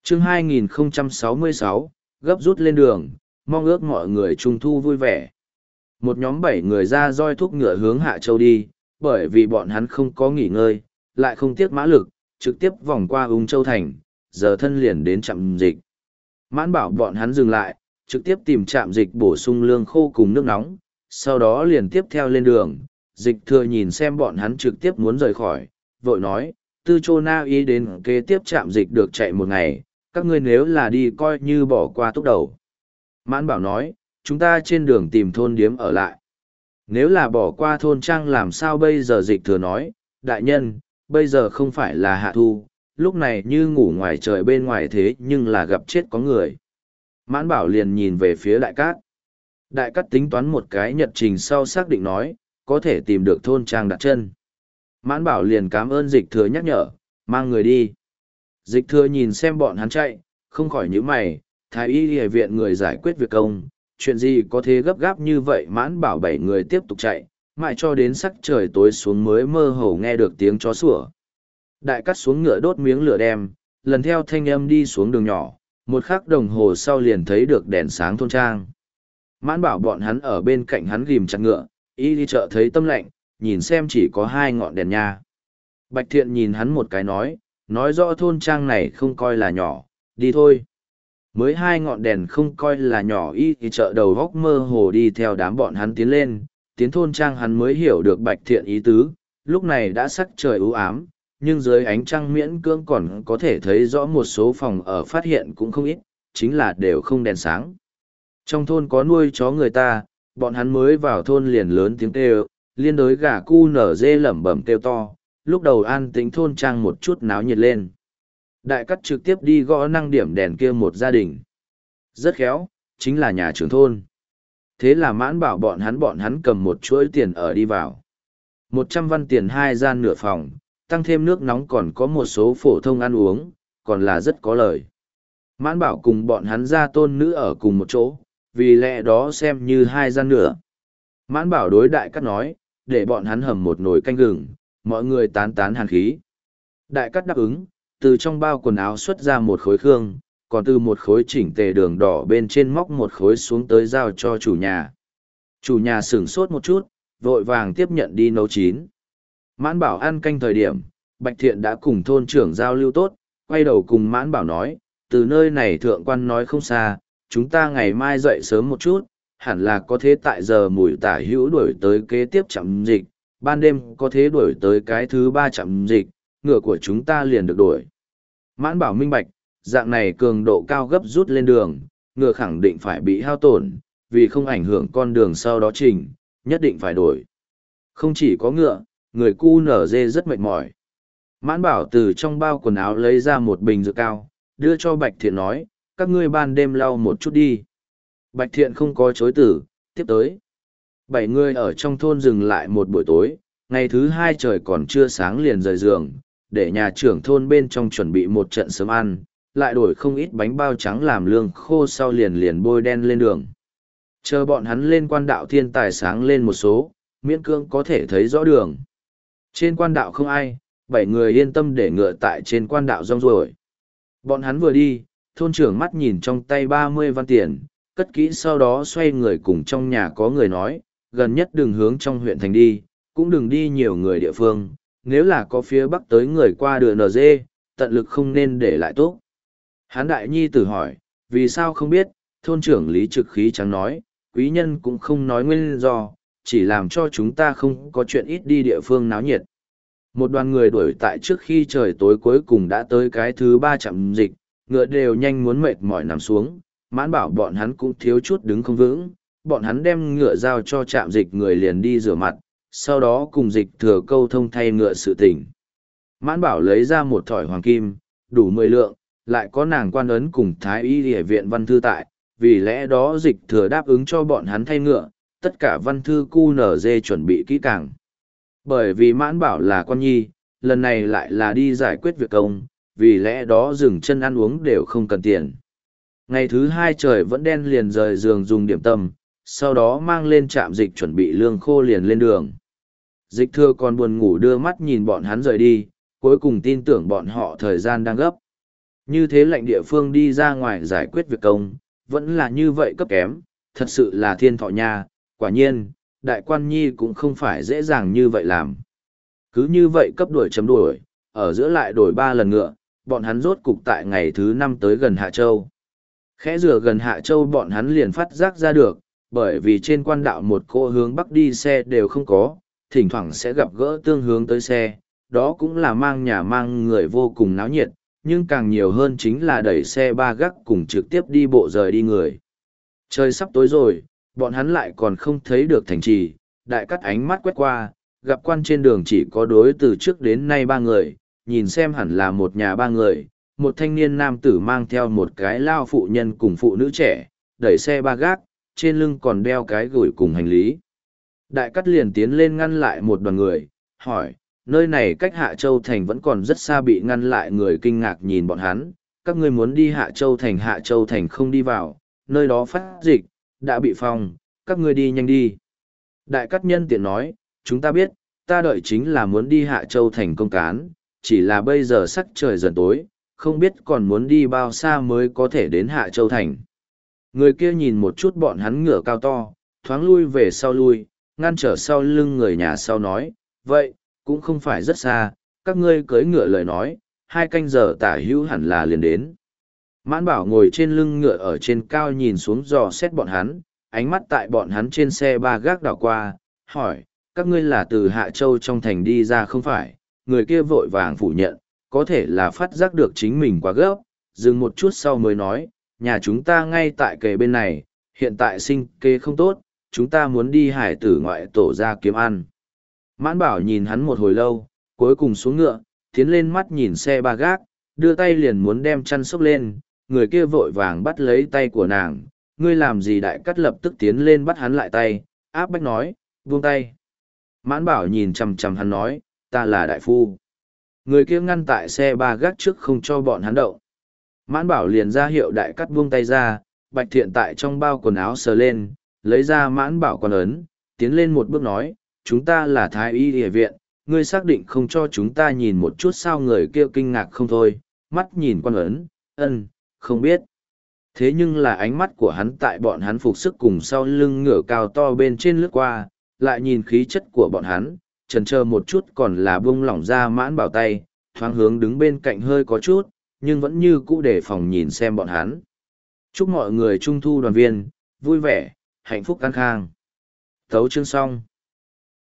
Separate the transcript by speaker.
Speaker 1: Chương 2066, gấp rút lên đường, mong ước mọi người trung thu vui vẻ. Một nhóm 7 người ra roi thúc ngựa hướng Hạ Châu đi, bởi vì bọn hắn không có nghỉ ngơi, lại không tiếc mã lực, trực tiếp vòng qua Ung Châu Thành, giờ thân liền đến trạm dịch. Mãn bảo bọn hắn dừng lại, trực tiếp tìm trạm dịch bổ sung lương khô cùng nước nóng, sau đó liền tiếp theo lên đường. Dịch thừa nhìn xem bọn hắn trực tiếp muốn rời khỏi, vội nói, Tư Chô Na ý đến kế tiếp trạm dịch được chạy một ngày, các ngươi nếu là đi coi như bỏ qua túc đầu. Mãn bảo nói, chúng ta trên đường tìm thôn điếm ở lại. Nếu là bỏ qua thôn trang làm sao bây giờ? Dịch thừa nói, đại nhân, bây giờ không phải là hạ thu, lúc này như ngủ ngoài trời bên ngoài thế nhưng là gặp chết có người. Mãn bảo liền nhìn về phía đại cát. Đại cát tính toán một cái nhật trình sau xác định nói, có thể tìm được thôn trang đặt chân. Mãn bảo liền cảm ơn dịch thừa nhắc nhở, mang người đi. Dịch thừa nhìn xem bọn hắn chạy, không khỏi nhíu mày, thái y y viện người giải quyết việc công, chuyện gì có thế gấp gáp như vậy? Mãn bảo 7 người tiếp tục chạy, mãi cho đến sắc trời tối xuống mới mơ hồ nghe được tiếng chó sủa. Đại cắt xuống ngựa đốt miếng lửa đem, lần theo thanh âm đi xuống đường nhỏ, một khắc đồng hồ sau liền thấy được đèn sáng thôn trang. Mãn bảo bọn hắn ở bên cạnh hắn ghim chặt ngựa, y đi chợ thấy tâm lạnh, nhìn xem chỉ có 2 ngọn đèn nha. Bạch Thiện nhìn hắn một cái nói rõ thôn trang này không coi là nhỏ, đi thôi. Mới 2 ngọn đèn không coi là nhỏ, y thì chợ đầu góc mơ hồ đi theo đám bọn hắn tiến lên, tiến thôn trang hắn mới hiểu được Bạch Thiện ý tứ, lúc này đã sắc trời u ám, nhưng dưới ánh trăng miễn cưỡng còn có thể thấy rõ một số phòng ở, phát hiện cũng không ít, chính là đều không đèn sáng. Trong thôn có nuôi chó người ta, bọn hắn mới vào thôn liền lớn tiếng kêu, liên đối gà cu nở dê lẩm bẩm kêu to, lúc đầu an tĩnh thôn trang một chút náo nhiệt lên. Đại cắt trực tiếp đi gõ năng điểm đèn kia một gia đình. Rất khéo, chính là nhà trưởng thôn. Thế là mãn bảo bọn hắn cầm một chuỗi tiền ở đi vào. 100 văn tiền 2 gian nửa phòng, tăng thêm nước nóng còn có một số phổ thông ăn uống, còn là rất có lời. Mãn bảo cùng bọn hắn ra tôn nữ ở cùng một chỗ, vì lẽ đó xem như 2 gian nửa. Mãn bảo đối đại cắt nói, để bọn hắn hầm một nồi canh gừng, mọi người tán tán hàn khí. Đại cắt đáp ứng, từ trong bao quần áo xuất ra một khối khương, còn từ một khối chỉnh tề đường đỏ bên trên móc một khối xuống tới giao cho chủ nhà. Chủ nhà sửng sốt một chút, vội vàng tiếp nhận đi nấu chín. Mãn bảo ăn canh thời điểm, Bạch Thiện đã cùng thôn trưởng giao lưu tốt, quay đầu cùng Mãn bảo nói, từ nơi này thượng quan nói không xa, chúng ta ngày mai dậy sớm một chút, hẳn là có thế tại giờ mùi tả hữu đuổi tới kế tiếp trạm dịch, ban đêm có thế đuổi tới cái thứ 3 trạm dịch, ngựa của chúng ta liền được đuổi. Mãn bảo minh bạch, dạng này cường độ cao gấp rút lên đường, ngựa khẳng định phải bị hao tổn, vì không ảnh hưởng con đường sau đó trình, nhất định phải đổi. Không chỉ có ngựa, người cu nở dê rất mệt mỏi. Mãn bảo từ trong bao quần áo lấy ra một bình dược cao, đưa cho Bạch Thiện nói, các ngươi ban đêm lau một chút đi. Bạch Thiện không có chối từ, tiếp tới. 7 người ở trong thôn dừng lại một buổi tối, ngày thứ 2 trời còn chưa sáng liền rời giường, để nhà trưởng thôn bên trong chuẩn bị một trận sớm ăn, lại đổi không ít bánh bao trắng làm lương khô, sau liền bôi đen lên đường. Chờ bọn hắn lên quan đạo thiên tài sáng lên một số, miễn cưỡng có thể thấy rõ đường. Trên quan đạo không ai, 7 người yên tâm để ngựa tại trên quan đạo rong ruổi. Bọn hắn vừa đi, thôn trưởng mắt nhìn trong tay 30 văn tiền, cất kỹ, sau đó xoay người cùng trong nhà có người nói, gần nhất đừng hướng trong huyện thành đi, cũng đừng đi nhiều người địa phương, nếu là có phía bắc tới người qua đường NG, tận lực không nên để lại tốt. Hán đại nhi tử hỏi, vì sao không biết? Thôn trưởng Lý Trực khí trắng nói, quý nhân cũng không nói nguyên do, chỉ làm cho chúng ta không có chuyện ít đi địa phương náo nhiệt. Một đoàn người đuổi tại trước khi trời tối cuối cùng đã tới cái thứ 3 trạm dịch, ngựa đều nhanh muốn mệt mỏi nằm xuống, Mãn bảo bọn hắn cũng thiếu chút đứng không vững, bọn hắn đem ngựa giao cho trạm dịch người liền đi rửa mặt, sau đó cùng dịch thừa câu thông thay ngựa sự tình. Mãn bảo lấy ra một thỏi hoàng kim, đủ 10 lượng, lại có nàng quan ấn cùng thái y địa viện văn thư tại, vì lẽ đó dịch thừa đáp ứng cho bọn hắn thay ngựa, tất cả văn thư QNZ chuẩn bị kỹ càng. Bởi vì mãn bảo là con nhi, lần này lại là đi giải quyết việc công, vì lẽ đó dừng chân ăn uống đều không cần tiền. Ngày thứ 2 trời vẫn đen liền rời giường dùng điểm tâm, sau đó mang lên trạm dịch chuẩn bị lương khô liền lên đường. Dịch thừa còn buồn ngủ đưa mắt nhìn bọn hắn rời đi, cuối cùng tin tưởng bọn họ thời gian đang gấp. Như thế lệnh địa phương đi ra ngoài giải quyết việc công, vẫn là như vậy cấp kém, thật sự là thiên thọ nha, quả nhiên, đại quan nhi cũng không phải dễ dàng như vậy làm. Cứ như vậy cấp đuổi chấm đuổi, ở giữa lại đổi 3 lần ngựa, bọn hắn rốt cục tại ngày thứ 5 tới gần Hạ Châu. Khẽ rửa gần Hạ Châu bọn hắn liền phát giác ra được, bởi vì trên quan đạo một cỗ hướng bắc đi xe đều không có, thỉnh thoảng sẽ gặp gỡ tương hướng tới xe, đó cũng là mang nhà mang người vô cùng náo nhiệt, nhưng càng nhiều hơn chính là đẩy xe ba gác cùng trực tiếp đi bộ rời đi người. Trời sắp tối rồi, bọn hắn lại còn không thấy được thành trì, đại cắt ánh mắt quét qua, gặp quan trên đường chỉ có đối từ trước đến nay 3 người, nhìn xem hẳn là một nhà 3 người, một thanh niên nam tử mang theo một cái lao phụ nhân cùng phụ nữ trẻ, đẩy xe ba gác, trên lưng còn đeo cái gửi cùng hành lý. Đại cắt liền tiến lên ngăn lại một đoàn người, hỏi, nơi này cách Hạ Châu Thành vẫn còn rất xa. Bị ngăn lại người kinh ngạc nhìn bọn hắn, các ngươi muốn đi Hạ Châu Thành không đi vào, nơi đó phát dịch, đã bị phong, các ngươi đi nhanh đi. Đại cắt nhân tiện nói, chúng ta biết, ta đợi chính là muốn đi Hạ Châu Thành công cán, chỉ là bây giờ sắc trời dần tối, không biết còn muốn đi bao xa mới có thể đến Hạ Châu Thành. Người kia nhìn một chút bọn hắn ngựa cao to, thoáng lui về sau lui, ngăn trở sau lưng người nhà sau nói, vậy, cũng không phải rất xa, các ngươi cưỡi ngựa lời nói, 2 canh giờ tả hữu hẳn là liền đến. Mãn Bảo ngồi trên lưng ngựa ở trên cao nhìn xuống dò xét bọn hắn, ánh mắt tại bọn hắn trên xe ba gác đảo qua, hỏi, các ngươi là từ Hạ Châu trong thành đi ra không phải? Người kia vội vàng phủ nhận, có thể là phát giác được chính mình quá gấp, dừng một chút sau mới nói, nhà chúng ta ngay tại kề bên này, hiện tại sinh kế không tốt, chúng ta muốn đi hải tử ngoại tổ ra kiếm ăn. Mãn Bảo nhìn hắn một hồi lâu, cuối cùng xuống ngựa, tiến lên mắt nhìn xe ba gác, đưa tay liền muốn đem chăn xốc lên, người kia vội vàng bắt lấy tay của nàng, ngươi làm gì? Đại cắt lập tức tiến lên bắt hắn lại tay, áp bách nói, buông tay. Mãn Bảo nhìn chằm chằm hắn nói, ta là đại phu. Người kia ngăn tại xe ba gác trước không cho bọn hắn động. Mãn Bảo liền ra hiệu đại cắt buông tay ra, Bạch Thiện tại trong bao quần áo sờ lên, lấy ra Mãn Bảo quan ấn, tiến lên một bước nói, chúng ta là Thái Y Y viện, ngươi xác định không cho chúng ta nhìn một chút sao? Người kia kinh ngạc không thôi, mắt nhìn quan ấn, không biết. Thế nhưng là ánh mắt của hắn tại bọn hắn phục sức cùng sau lưng ngựa cao to bên trên lướt qua, lại nhìn khí chất của bọn hắn, chần chờ một chút còn là buông lỏng ra Mãn Bảo tay, thoáng hướng đứng bên cạnh hơi có chút, nhưng vẫn như cũ đề phòng nhìn xem bọn hắn. Chúc mọi người trung thu đoàn viên, vui vẻ, hạnh phúc an khang. Thấu chương xong.